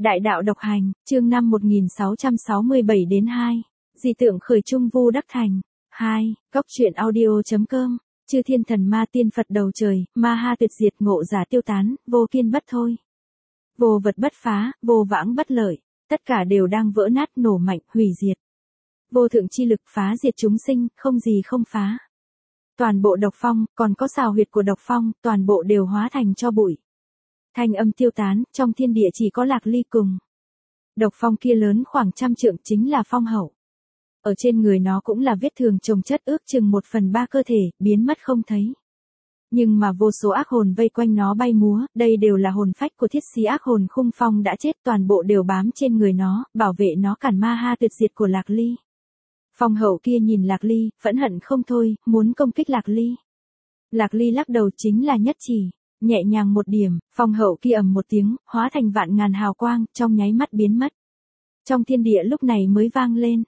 Đại đạo độc hành, chương 5 1667 đến 2. Dị tượng khởi trung vu đắc thành. 2. Góc truyện audio.com. Chư thiên thần ma tiên Phật đầu trời, ma ha tuyệt diệt, ngộ giả tiêu tán, vô kiên bất thôi. Vô vật bất phá, vô vãng bất lợi, tất cả đều đang vỡ nát, nổ mạnh, hủy diệt. Vô thượng chi lực phá diệt chúng sinh, không gì không phá. Toàn bộ độc phong, còn có xào huyệt của độc phong, toàn bộ đều hóa thành tro bụi. Thanh âm tiêu tán, trong thiên địa chỉ có Lạc Ly cùng. Độc phong kia lớn khoảng 100 trượng chính là phong hậu. Ở trên người nó cũng là vết thương chồng chất ước chừng 1/3 cơ thể, biến mất không thấy. Nhưng mà vô số ác hồn vây quanh nó bay múa, đây đều là hồn phách của thiết sĩ ác hồn khung phong đã chết, toàn bộ đều bám trên người nó, bảo vệ nó cản ma ha tuyệt diệt của Lạc Ly. Phong hậu kia nhìn Lạc Ly, phẫn hận không thôi, muốn công kích Lạc Ly. Lạc Ly lắc đầu chính là nhất chỉ. Nhẹ nhàng một điểm, phong hậu kia ầm một tiếng, hóa thành vạn ngàn hào quang, trong nháy mắt biến mất. Trong thiên địa lúc này mới vang lên,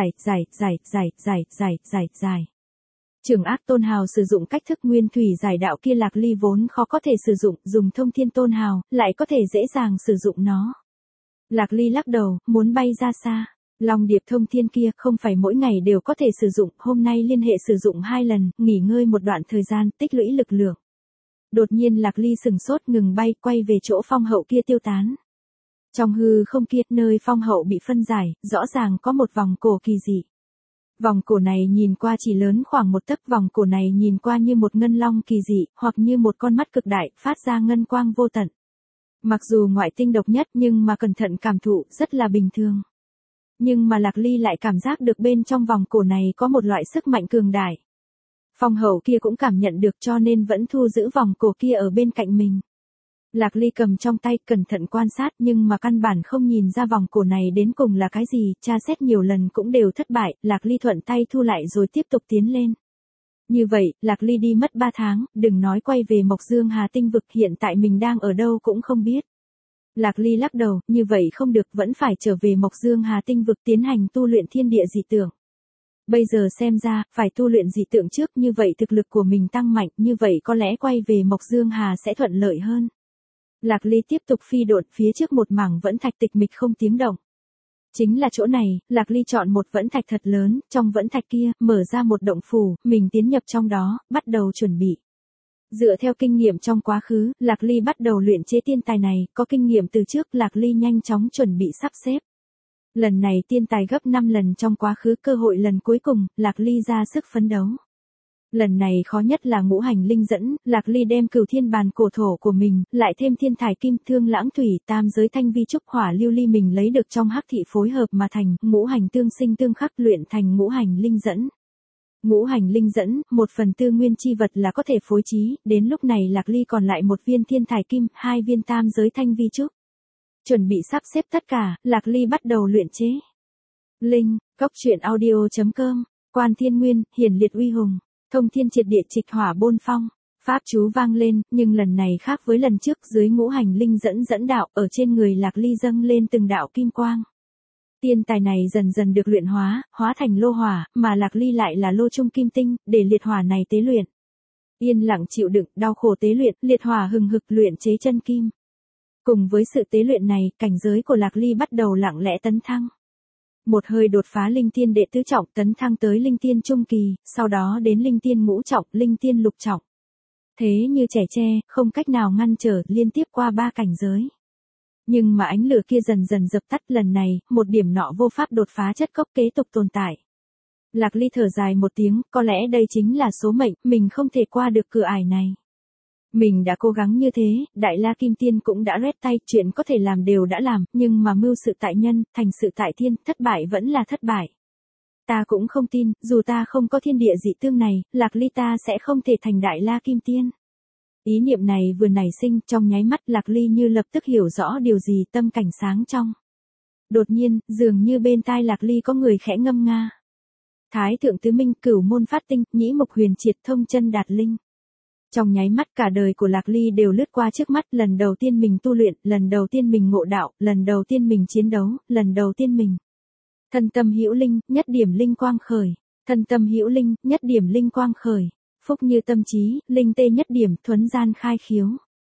giải. Trường ác tôn hào sử dụng cách thức nguyên thủy giải đạo kia Lạc Ly vốn khó có thể sử dụng, dùng thông thiên tôn hào, lại có thể dễ dàng sử dụng nó. Lạc Ly lắc đầu, muốn bay ra xa. Long điệp thông thiên kia không phải mỗi ngày đều có thể sử dụng, hôm nay liên hệ sử dụng 2 lần, nghỉ ngơi một đoạn thời gian, tích lũy lực lượng. Đột nhiên Lạc Ly sừng sốt ngừng bay, quay về chỗ phong hậu kia tiêu tán. Trong hư không kia, nơi phong hậu bị phân giải, rõ ràng có một vòng cổ kỳ dị. Vòng cổ này nhìn qua chỉ lớn khoảng 1 tấc, vòng cổ này nhìn qua như một ngân long kỳ dị, hoặc như một con mắt cực đại, phát ra ngân quang vô tận. Mặc dù ngoại tinh độc nhất nhưng mà cẩn thận cảm thụ, rất là bình thường. Nhưng mà Lạc Ly lại cảm giác được bên trong vòng cổ này có một loại sức mạnh cường đại. Phong hậu kia cũng cảm nhận được cho nên vẫn thu giữ vòng cổ kia ở bên cạnh mình. Lạc Ly cầm trong tay cẩn thận quan sát nhưng mà căn bản không nhìn ra vòng cổ này đến cùng là cái gì, tra xét nhiều lần cũng đều thất bại, Lạc Ly thuận tay thu lại rồi tiếp tục tiến lên. Như vậy, Lạc Ly đi mất 3 tháng, đừng nói quay về Mộc Dương Hà tinh vực, hiện tại mình đang ở đâu cũng không biết. Lạc Ly lắc đầu, như vậy không được, vẫn phải trở về Mộc Dương Hà tinh vực tiến hành tu luyện thiên địa dị tượng. Bây giờ xem ra, phải tu luyện dị tượng trước, như vậy thực lực của mình tăng mạnh, như vậy có lẽ quay về Mộc Dương Hà sẽ thuận lợi hơn. Lạc Ly tiếp tục phi độn, phía trước một mảng vẫn thạch tịch mịch không tiếng động. Chính là chỗ này, Lạc Ly chọn một vẫn thạch thật lớn, trong vẫn thạch kia, mở ra một động phủ, mình tiến nhập trong đó, bắt đầu chuẩn bị. Dựa theo kinh nghiệm trong quá khứ, Lạc Ly bắt đầu luyện chế tiên tài này, có kinh nghiệm từ trước, Lạc Ly nhanh chóng chuẩn bị sắp xếp. Lần này tiên tài gấp 5 lần trong quá khứ, cơ hội lần cuối cùng, Lạc Ly ra sức phấn đấu. Lần này khó nhất là ngũ hành linh dẫn, Lạc Ly đem cửu thiên bàn cổ thổ của mình, lại thêm thiên thải kim thương lãng thủy, tam giới thanh vi trúc hỏa lưu ly mình lấy được trong hắc thị phối hợp mà thành, ngũ hành tương sinh tương khắc luyện thành ngũ hành linh dẫn. Ngũ hành linh dẫn, 1/4 nguyên chi vật là có thể phối trí, đến lúc này Lạc Ly còn lại 1 viên thiên thải kim, 2 viên tam giới thanh vi trúc. Chuẩn bị sắp xếp tất cả, Lạc Ly bắt đầu luyện chế. Linh, góc truyện audio.com, Quan Thiên Nguyên, hiển liệt uy hùng, thông thiên triệt địa trịch hỏa bôn phong. Pháp chú vang lên, nhưng lần này khác với lần trước, dưới ngũ hành linh dẫn đạo, ở trên người Lạc Ly dâng lên từng đạo kim quang. Tiên tài này dần dần được luyện hóa thành lô hỏa, mà Lạc Ly lại là lô trung kim tinh, để liệt hỏa này tế luyện. Yên lặng chịu đựng, đau khổ tế luyện, liệt hỏa hừng hực luyện chế chân kim. Cùng với sự tế luyện này, cảnh giới của Lạc Ly bắt đầu lặng lẽ tấn thăng. Một hơi đột phá linh tiên đệ tứ trọng, tấn thăng tới linh tiên trung kỳ, sau đó đến linh tiên ngũ trọng, linh tiên lục trọng. Thế như trẻ tre, không cách nào ngăn trở, liên tiếp qua 3 cảnh giới. Nhưng mà ánh lửa kia dần dần dập tắt, lần này, một điểm nọ vô pháp đột phá chất cốc kế tục tồn tại. Lạc Ly thở dài một tiếng, có lẽ đây chính là số mệnh, mình không thể qua được cửa ải này. Mình đã cố gắng như thế, Đại La Kim Tiên cũng đã rét tay, chuyện có thể làm đều đã làm, nhưng mà mưu sự tại nhân, thành sự tại thiên, thất bại vẫn là thất bại. Ta cũng không tin, dù ta không có thiên địa dị tương này, Lạc Ly ta sẽ không thể thành Đại La Kim Tiên. Ý niệm này vừa nảy sinh, trong nháy mắt Lạc Ly như lập tức hiểu rõ điều gì, tâm cảnh sáng trong. Đột nhiên, dường như bên tai Lạc Ly có người khẽ ngâm nga. Thái thượng tứ minh, cửu môn phát tinh, nhĩ mục huyền triệt, thông chân đạt linh. Trong nháy mắt cả đời của Lạc Ly đều lướt qua trước mắt, lần đầu tiên mình tu luyện, lần đầu tiên mình ngộ đạo, lần đầu tiên mình chiến đấu, lần đầu tiên mình. Thân tâm hữu linh, nhất điểm linh quang khởi. Thân tâm hữu linh, nhất điểm linh quang khởi. Phúc như tâm trí, linh tê nhất điểm, thuấn gian khai khiếu.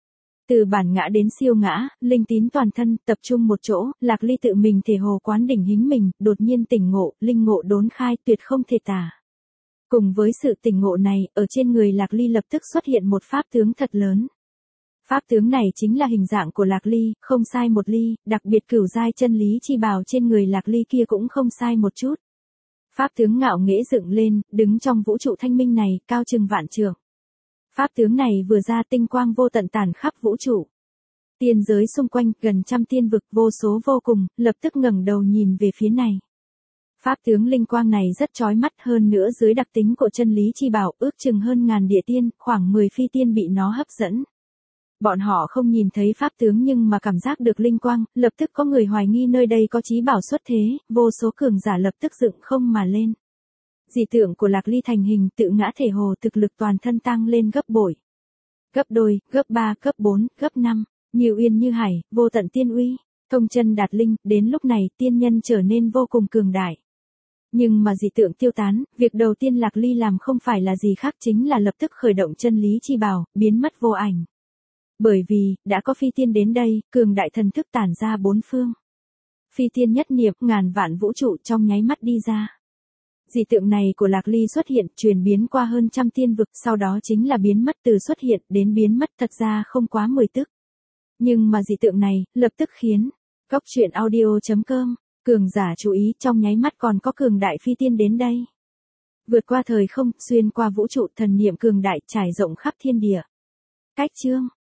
Từ bản ngã đến siêu ngã, linh tín toàn thân, tập trung một chỗ, Lạc Ly tự mình thể hồ quán đỉnh hính mình, đột nhiên tỉnh ngộ, linh ngộ đốn khai, tuyệt không thể tả. Cùng với sự tỉnh ngộ này, ở trên người Lạc Ly lập tức xuất hiện một pháp tướng thật lớn. Pháp tướng này chính là hình dạng của Lạc Ly, không sai một ly, đặc biệt cửu giai chân lý chi bào trên người Lạc Ly kia cũng không sai một chút. Pháp tướng ngạo nghễ dựng lên, đứng trong vũ trụ thanh minh này, cao chừng vạn trượng. Pháp tướng này vừa ra tinh quang vô tận tản khắp vũ trụ. Tiên giới xung quanh, gần trăm tiên vực vô số vô cùng, lập tức ngẩng đầu nhìn về phía này. Pháp tướng linh quang này rất chói mắt, hơn nữa dưới đặc tính của chân lý chi bảo, ước chừng hơn ngàn địa tiên, khoảng 10 phi tiên bị nó hấp dẫn. Bọn họ không nhìn thấy pháp tướng nhưng mà cảm giác được linh quang, lập tức có người hoài nghi nơi đây có chí bảo xuất thế, vô số cường giả lập tức dựng không mà lên. Dị tượng của Lạc Ly thành hình, tự ngã thể hồ, thực lực toàn thân tăng lên gấp bội. Gấp đôi, gấp 3, gấp 4, gấp 5, nhiều uyên như hải, vô tận tiên uy, thông chân đạt linh, đến lúc này tiên nhân trở nên vô cùng cường đại. Nhưng mà dị tượng tiêu tán, việc đầu tiên Lạc Ly làm không phải là gì khác chính là lập tức khởi động chân lý chi bảo, biến mất vô ảnh. Bởi vì, đã có phi tiên đến đây, cường đại thần thức tản ra bốn phương. Phi tiên nhất niệm, ngàn vạn vũ trụ trong nháy mắt đi ra. Dị tượng này của Lạc Ly xuất hiện, truyền biến qua hơn trăm tiên vực, sau đó chính là biến mất, từ xuất hiện đến biến mất thật ra không quá 10 tức. Nhưng mà dị tượng này, lập tức khiến Góc Truyện Audio.com, cường giả chú ý, trong nháy mắt còn có cường đại phi tiên đến đây. Vượt qua thời không, xuyên qua vũ trụ, thần niệm cường đại trải rộng khắp thiên địa. Cách chương